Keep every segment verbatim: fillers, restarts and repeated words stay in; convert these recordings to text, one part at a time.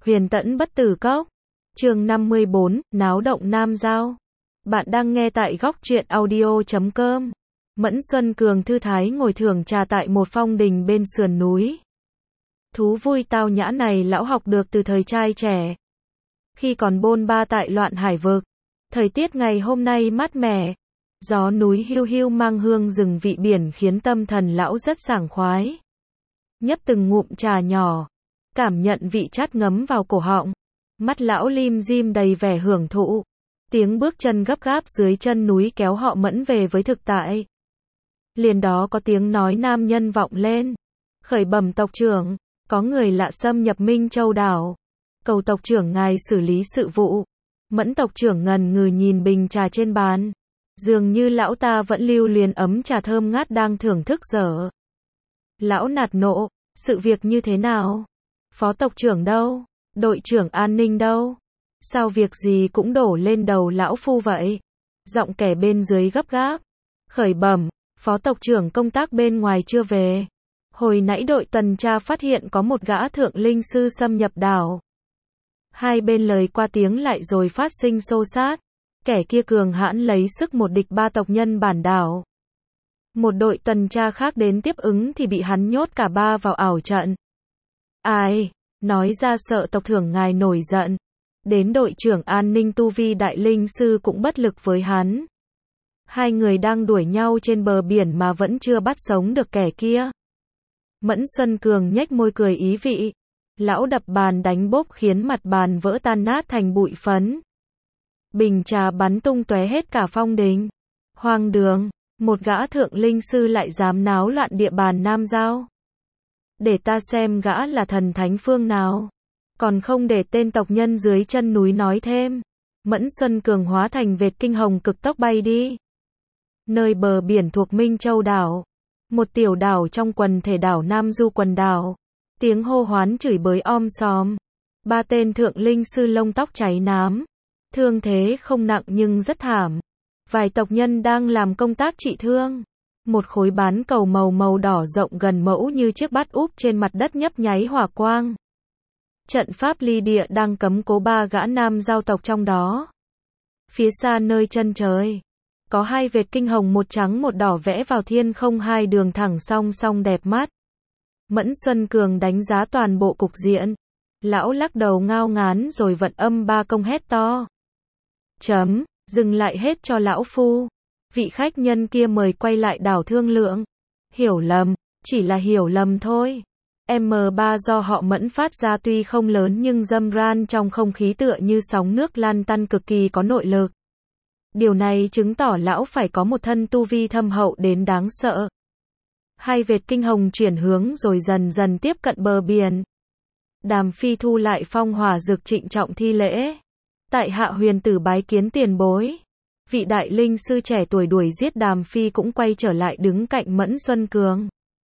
Huyền tẫn bất tử cốc. Chương năm mươi bốn, náo động Nam Giao. Bạn đang nghe tại góc truyện audio chấm com. Mẫn Xuân Cường thư thái ngồi thưởng trà tại một phong đình bên sườn núi. Thú vui tao nhã này lão học được từ thời trai trẻ. Khi còn bôn ba tại loạn hải vực, thời tiết ngày hôm nay mát mẻ, gió núi hiu hiu mang hương rừng vị biển khiến tâm thần lão rất sảng khoái. Nhấp từng ngụm trà nhỏ, cảm nhận vị chát ngấm vào cổ họng. Mắt lão lim dim đầy vẻ hưởng thụ. Tiếng bước chân gấp gáp dưới chân núi kéo họ Mẫn về với thực tại. Liền đó có tiếng nói nam nhân vọng lên. Khởi bẩm tộc trưởng, có người lạ xâm nhập Minh Châu đảo. Cầu tộc trưởng ngài xử lý sự vụ. Mẫn tộc trưởng ngần ngừ nhìn bình trà trên bàn. Dường như lão ta vẫn lưu luyến ấm trà thơm ngát đang thưởng thức dở. Lão nạt nộ, sự việc như thế nào? Phó tộc trưởng đâu? Đội trưởng an ninh đâu? Sao việc gì cũng đổ lên đầu lão phu vậy? Giọng kẻ bên dưới gấp gáp. Khởi bẩm, phó tộc trưởng công tác bên ngoài chưa về. Hồi nãy đội tuần tra phát hiện có một gã thượng linh sư xâm nhập đảo. Hai bên lời qua tiếng lại rồi phát sinh xô xát. Kẻ kia cường hãn lấy sức một địch ba tộc nhân bản đảo. Một đội tuần tra khác đến tiếp ứng thì bị hắn nhốt cả ba vào ảo trận. Ai? Nói ra sợ tộc trưởng ngài nổi giận. Đến đội trưởng an ninh tu vi đại linh sư cũng bất lực với hắn. Hai người đang đuổi nhau trên bờ biển mà vẫn chưa bắt sống được kẻ kia. Mẫn Xuân Cường nhếch môi cười ý vị. Lão đập bàn đánh bốp khiến mặt bàn vỡ tan nát thành bụi phấn. Bình trà bắn tung tóe hết cả phong đình. Hoang đường, một gã thượng linh sư lại dám náo loạn địa bàn Nam Giao. Để ta xem gã là thần thánh phương nào. Còn không để tên tộc nhân dưới chân núi nói thêm. Mẫn Xuân Cường hóa thành vệt kinh hồng cực tốc bay đi. Nơi bờ biển thuộc Minh Châu đảo. Một tiểu đảo trong quần thể đảo Nam Du quần đảo. Tiếng hô hoán chửi bới om sòm. Ba tên thượng linh sư lông tóc cháy nám. Thương thế không nặng nhưng rất thảm. Vài tộc nhân đang làm công tác trị thương. Một khối bán cầu màu màu đỏ rộng gần mẫu như chiếc bát úp trên mặt đất nhấp nháy hỏa quang. Trận pháp ly địa đang cấm cố ba gã nam giao tộc trong đó. Phía xa nơi chân trời, có hai vệt kinh hồng một trắng một đỏ vẽ vào thiên không, hai đường thẳng song song đẹp mắt. Mẫn Xuân Cường đánh giá toàn bộ cục diện. Lão lắc đầu ngao ngán rồi vận âm ba công hét to. Chấm, dừng lại hết cho lão phu. Vị khách nhân kia mời quay lại đảo thương lượng. Hiểu lầm, chỉ là hiểu lầm thôi. em ba do họ Mẫn phát ra tuy không lớn nhưng dâm ran trong không khí tựa như sóng nước lan tăn cực kỳ có nội lực. Điều này chứng tỏ lão phải có một thân tu vi thâm hậu đến đáng sợ. Hai vệt kinh hồng chuyển hướng rồi dần dần tiếp cận bờ biển. Đàm Phi thu lại phong hỏa dược trịnh trọng thi lễ. Tại hạ huyền tử bái kiến tiền bối. Vị đại linh sư trẻ tuổi đuổi giết Đàm Phi cũng quay trở lại đứng cạnh Mẫn Xuân Cường.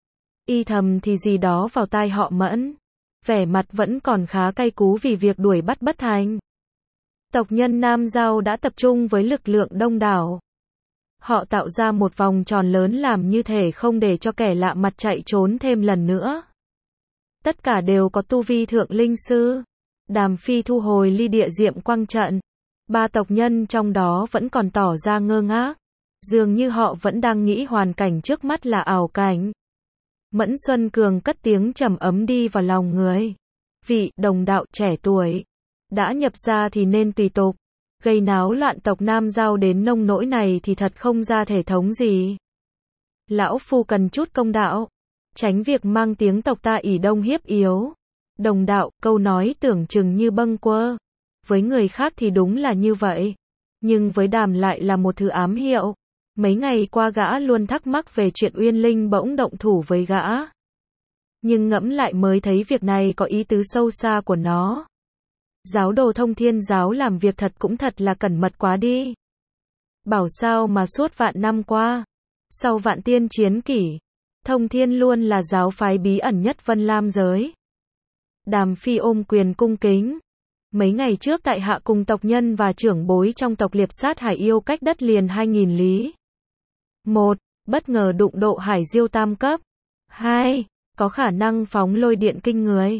Y thầm thì gì đó vào tai họ Mẫn. Vẻ mặt vẫn còn khá cay cú vì việc đuổi bắt bất thành. Tộc nhân Nam Giao đã tập trung với lực lượng đông đảo. Họ tạo ra một vòng tròn lớn làm như thể không để cho kẻ lạ mặt chạy trốn thêm lần nữa. Tất cả đều có tu vi thượng linh sư. Đàm Phi thu hồi ly địa diệm quang trận. Ba tộc nhân trong đó vẫn còn tỏ ra ngơ ngác. Dường như họ vẫn đang nghĩ hoàn cảnh trước mắt là ảo cảnh. Mẫn Xuân Cường cất tiếng trầm ấm đi vào lòng người. Vị đồng đạo trẻ tuổi. Đã nhập ra thì nên tùy tục. Gây náo loạn tộc Nam Giao đến nông nỗi này thì thật không ra thể thống gì. Lão phu cần chút công đạo. Tránh việc mang tiếng tộc ta ỷ đông hiếp yếu. Đồng đạo, câu nói tưởng chừng như bâng quơ. Với người khác thì đúng là như vậy. Nhưng với Đàm lại là một thứ ám hiệu. Mấy ngày qua gã luôn thắc mắc về chuyện Uyên Linh bỗng động thủ với gã. Nhưng ngẫm lại mới thấy việc này có ý tứ sâu xa của nó. Giáo đồ Thông Thiên giáo làm việc thật cũng thật là cẩn mật quá đi. Bảo sao mà suốt vạn năm qua, sau vạn tiên chiến kỷ, Thông Thiên luôn là giáo phái bí ẩn nhất Vân Lam giới. Đàm Phi ôm quyền cung kính. Mấy ngày trước tại hạ cùng tộc nhân và trưởng bối trong tộc liệp sát hải yêu cách đất liền hai nghìn lý. Một, bất ngờ đụng độ hải diêu tam cấp. Hai, có khả năng phóng lôi điện kinh người.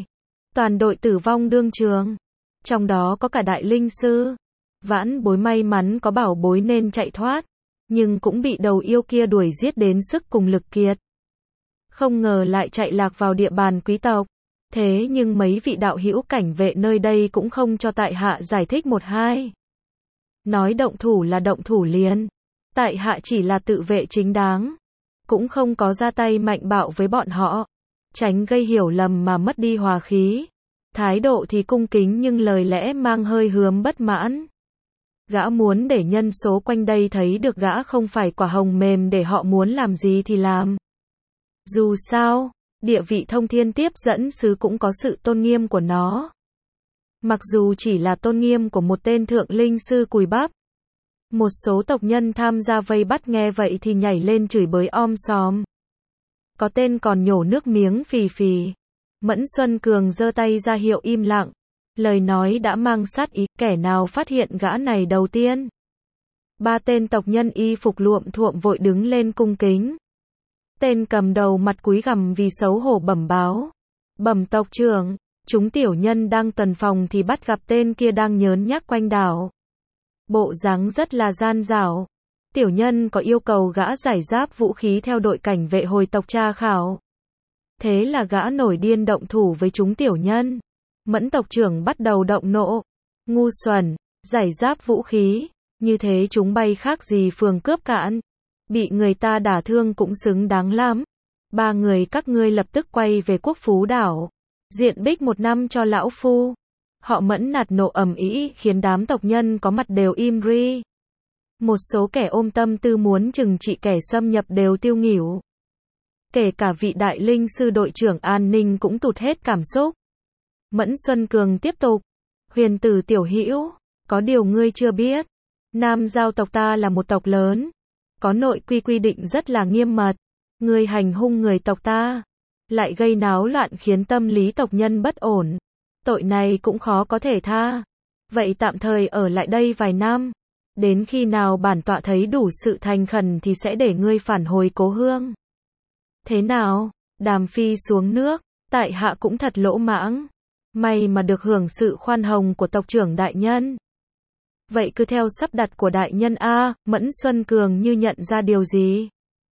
Toàn đội tử vong đương trường. Trong đó có cả đại linh sư. Vãn bối may mắn có bảo bối nên chạy thoát. Nhưng cũng bị đầu yêu kia đuổi giết đến sức cùng lực kiệt. Không ngờ lại chạy lạc vào địa bàn quý tộc. Thế nhưng mấy vị đạo hữu cảnh vệ nơi đây cũng không cho tại hạ giải thích một hai. Nói động thủ là động thủ liền. Tại hạ chỉ là tự vệ chính đáng. Cũng không có ra tay mạnh bạo với bọn họ. Tránh gây hiểu lầm mà mất đi hòa khí. Thái độ thì cung kính nhưng lời lẽ mang hơi hướm bất mãn. Gã muốn để nhân số quanh đây thấy được gã không phải quả hồng mềm để họ muốn làm gì thì làm. Dù sao, địa vị thông thiên tiếp dẫn sứ cũng có sự tôn nghiêm của nó. Mặc dù chỉ là tôn nghiêm của một tên thượng linh sư cùi bắp. Một số tộc nhân tham gia vây bắt nghe vậy thì nhảy lên chửi bới om sòm. Có tên còn nhổ nước miếng phì phì. Mẫn Xuân Cường giơ tay ra hiệu im lặng. Lời nói đã mang sát ý, kẻ nào phát hiện gã này đầu tiên. Ba tên tộc nhân y phục luộm thuộm vội đứng lên cung kính. Tên cầm đầu mặt cúi gằm vì xấu hổ bẩm báo. Bẩm tộc trưởng, chúng tiểu nhân đang tuần phòng thì bắt gặp tên kia đang nhớn nhác quanh đảo. Bộ dáng rất là gian dảo. Tiểu nhân có yêu cầu gã giải giáp vũ khí theo đội cảnh vệ hồi tộc tra khảo. Thế là gã nổi điên động thủ với chúng tiểu nhân. Mẫn tộc trưởng bắt đầu động nộ. Ngu xuẩn, giải giáp vũ khí, như thế chúng bay khác gì phường cướp cạn. Bị người ta đả thương cũng xứng đáng lắm. Ba người các ngươi lập tức quay về Quốc Phú đảo. Diện bích một năm cho lão phu. Họ Mẫn nạt nộ ầm ĩ khiến đám tộc nhân có mặt đều im ri. Một số kẻ ôm tâm tư muốn trừng trị kẻ xâm nhập đều tiêu nghỉu. Kể cả vị đại linh sư đội trưởng an ninh cũng tụt hết cảm xúc. Mẫn Xuân Cường tiếp tục. Huyền tử tiểu hữu, có điều ngươi chưa biết. Nam giao tộc ta là một tộc lớn. Có nội quy quy định rất là nghiêm mật. Ngươi hành hung người tộc ta. Lại gây náo loạn khiến tâm lý tộc nhân bất ổn. Tội này cũng khó có thể tha. Vậy tạm thời ở lại đây vài năm. Đến khi nào bản tọa thấy đủ sự thành khẩn thì sẽ để ngươi phản hồi cố hương. Thế nào? Đàm phi xuống nước. Tại hạ cũng thật lỗ mãng. May mà được hưởng sự khoan hồng của tộc trưởng đại nhân. Vậy cứ theo sắp đặt của đại nhân a. Mẫn Xuân Cường như nhận ra điều gì.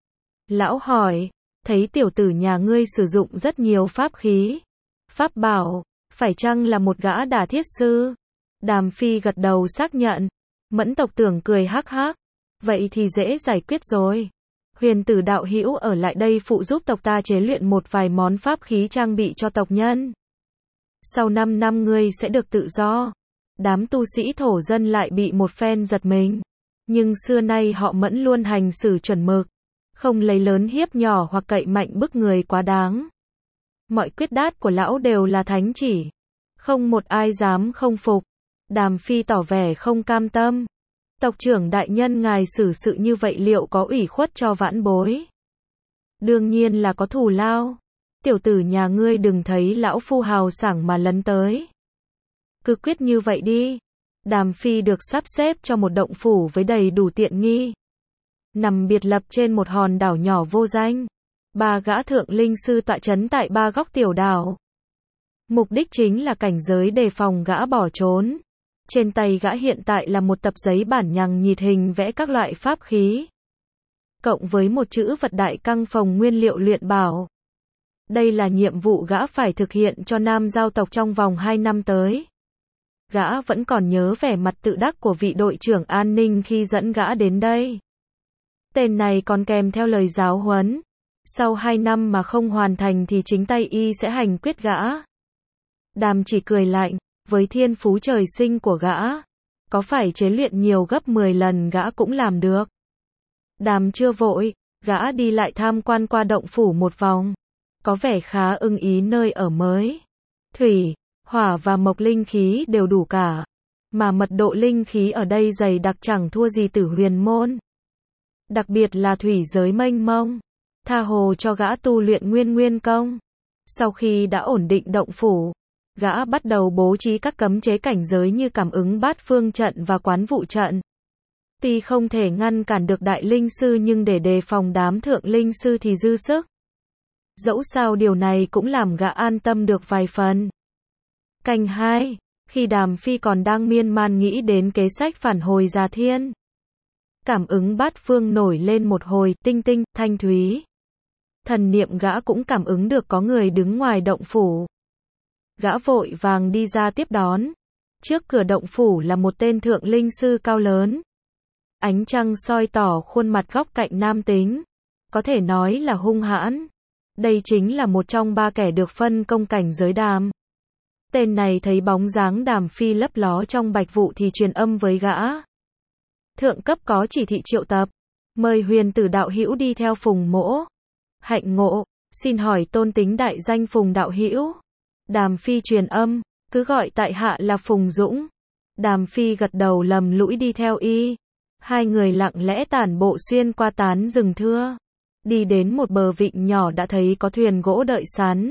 Lão hỏi. Thấy tiểu tử nhà ngươi sử dụng rất nhiều pháp khí. Pháp bảo. Phải chăng là một gã đả thiết sư? Đàm phi gật đầu xác nhận. Mẫn tộc tưởng cười hắc hắc. Vậy thì dễ giải quyết rồi. Huyền tử đạo hữu ở lại đây phụ giúp tộc ta chế luyện một vài món pháp khí trang bị cho tộc nhân. Sau năm năm ngươi sẽ được tự do. Đám tu sĩ thổ dân lại bị một phen giật mình. Nhưng xưa nay họ Mẫn luôn hành xử chuẩn mực. Không lấy lớn hiếp nhỏ hoặc cậy mạnh bức người quá đáng. Mọi quyết đát của lão đều là thánh chỉ. Không một ai dám không phục. Đàm phi tỏ vẻ không cam tâm. Tộc trưởng đại nhân ngài xử sự như vậy liệu có ủy khuất cho vãn bối? Đương nhiên là có thù lao. Tiểu tử nhà ngươi đừng thấy lão phu hào sảng mà lấn tới. Cứ quyết như vậy đi. Đàm phi được sắp xếp cho một động phủ với đầy đủ tiện nghi. Nằm biệt lập trên một hòn đảo nhỏ vô danh. Ba gã thượng linh sư tọa trấn tại ba góc tiểu đảo. Mục đích chính là cảnh giới đề phòng gã bỏ trốn. Trên tay gã hiện tại là một tập giấy bản nhằng nhịt hình vẽ các loại pháp khí. Cộng với một chữ vật đại căng phòng nguyên liệu luyện bảo. Đây là nhiệm vụ gã phải thực hiện cho nam giao tộc trong vòng hai năm tới. Gã vẫn còn nhớ vẻ mặt tự đắc của vị đội trưởng an ninh khi dẫn gã đến đây. Tên này còn kèm theo lời giáo huấn. Sau hai năm mà không hoàn thành thì chính tay y sẽ hành quyết gã. Đàm chỉ cười lạnh. Với thiên phú trời sinh của gã, có phải chế luyện nhiều gấp mười lần gã cũng làm được. Đàm chưa vội, gã đi lại tham quan qua động phủ một vòng. Có vẻ khá ưng ý nơi ở mới. Thủy, hỏa và mộc linh khí đều đủ cả. Mà mật độ linh khí ở đây dày đặc chẳng thua gì Tử Huyền môn. Đặc biệt là thủy giới mênh mông. Tha hồ cho gã tu luyện nguyên nguyên công. Sau khi đã ổn định động phủ, gã bắt đầu bố trí các cấm chế cảnh giới như cảm ứng bát phương trận và quán vụ trận. Tuy không thể ngăn cản được đại linh sư nhưng để đề phòng đám thượng linh sư thì dư sức. Dẫu sao điều này cũng làm gã an tâm được vài phần. Canh hai. Khi Đàm Phi còn đang miên man nghĩ đến kế sách phản hồi Già Thiên, cảm ứng bát phương nổi lên một hồi, tinh tinh, thanh thúy. Thần niệm gã cũng cảm ứng được có người đứng ngoài động phủ. Gã vội vàng đi ra tiếp đón. Trước cửa động phủ là một tên thượng linh sư cao lớn. Ánh trăng soi tỏ khuôn mặt góc cạnh nam tính. Có thể nói là hung hãn. Đây chính là một trong ba kẻ được phân công cảnh giới Đàm. Tên này thấy bóng dáng Đàm Phi lấp ló trong bạch vụ thì truyền âm với gã. Thượng cấp có chỉ thị triệu tập. Mời Huyền Tử đạo hữu đi theo Phùng mỗ. Hạnh ngộ, xin hỏi tôn tính đại danh Phùng đạo hữu. Đàm Phi truyền âm, cứ gọi tại hạ là Phùng Dũng. Đàm Phi gật đầu lầm lũi đi theo y. Hai người lặng lẽ tản bộ xuyên qua tán rừng thưa. Đi đến một bờ vịnh nhỏ đã thấy có thuyền gỗ đợi sẵn.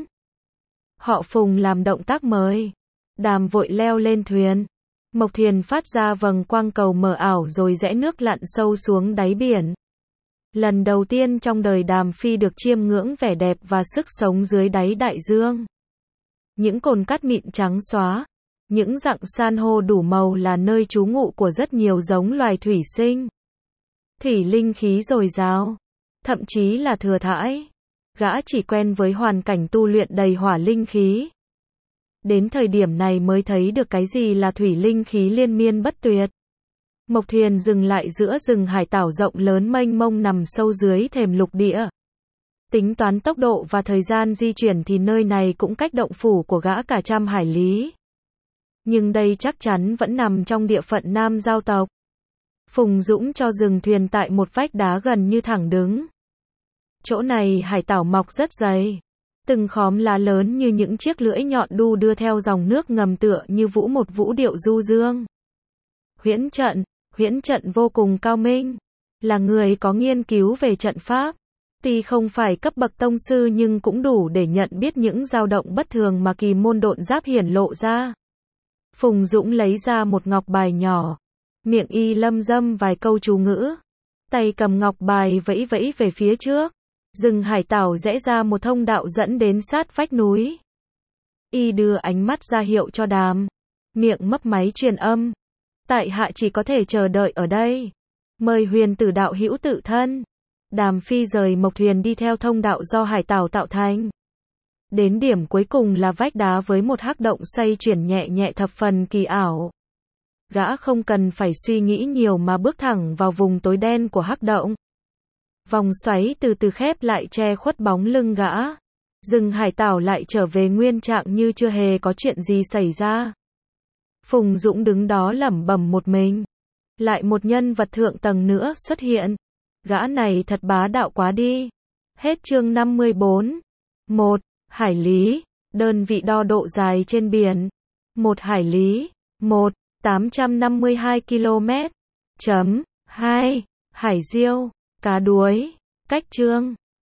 Họ Phùng làm động tác mời. Đàm vội leo lên thuyền. Mộc thuyền phát ra vầng quang cầu mờ ảo rồi rẽ nước lặn sâu xuống đáy biển. Lần đầu tiên trong đời Đàm Phi được chiêm ngưỡng vẻ đẹp và sức sống dưới đáy đại dương. Những cồn cát mịn trắng xóa, những rặng san hô đủ màu là nơi trú ngụ của rất nhiều giống loài thủy sinh. Thủy linh khí dồi dào, thậm chí là thừa thãi. Gã chỉ quen với hoàn cảnh tu luyện đầy hỏa linh khí. Đến thời điểm này mới thấy được cái gì là thủy linh khí liên miên bất tuyệt. Mộc thuyền dừng lại giữa rừng hải tảo rộng lớn mênh mông nằm sâu dưới thềm lục địa. Tính toán tốc độ và thời gian di chuyển thì nơi này cũng cách động phủ của gã cả trăm hải lý. Nhưng đây chắc chắn vẫn nằm trong địa phận Nam Giao tộc. Phùng Dũng cho dừng thuyền tại một vách đá gần như thẳng đứng. Chỗ này hải tảo mọc rất dày. Từng khóm lá lớn như những chiếc lưỡi nhọn đu đưa theo dòng nước ngầm tựa như vũ một vũ điệu du dương. Huyễn trận, huyễn trận vô cùng cao minh. Là người có nghiên cứu về trận pháp. Tuy không phải cấp bậc tông sư nhưng cũng đủ để nhận biết những dao động bất thường mà kỳ môn độn giáp hiển lộ ra. Phùng Dũng lấy ra một ngọc bài nhỏ. Miệng y lâm dâm vài câu chú ngữ. Tay cầm ngọc bài vẫy vẫy về phía trước. Rừng hải tảo rẽ ra một thông đạo dẫn đến sát vách núi. Y đưa ánh mắt ra hiệu cho Đàm. Miệng mấp máy truyền âm. Tại hạ chỉ có thể chờ đợi ở đây. Mời Huyền Tử đạo hữu tự thân. Đàm Phi rời mộc thuyền đi theo thông đạo do hải tảo tạo thành. Đến điểm cuối cùng là vách đá với một hắc động xoay chuyển nhẹ nhẹ thập phần kỳ ảo. Gã không cần phải suy nghĩ nhiều mà bước thẳng vào vùng tối đen của hắc động. Vòng xoáy từ từ khép lại che khuất bóng lưng gã. Rừng hải tảo lại trở về nguyên trạng như chưa hề có chuyện gì xảy ra. Phùng Dũng đứng đó lẩm bẩm một mình. Lại một nhân vật thượng tầng nữa xuất hiện. Gã này thật bá đạo quá đi. Hết chương năm mươi bốn. một. Hải lý. Đơn vị đo độ dài trên biển. một hải lý. một. tám trăm năm mươi hai ki lô mét. Chấm. hai. Hải diêu. Cá đuối. Cách chương.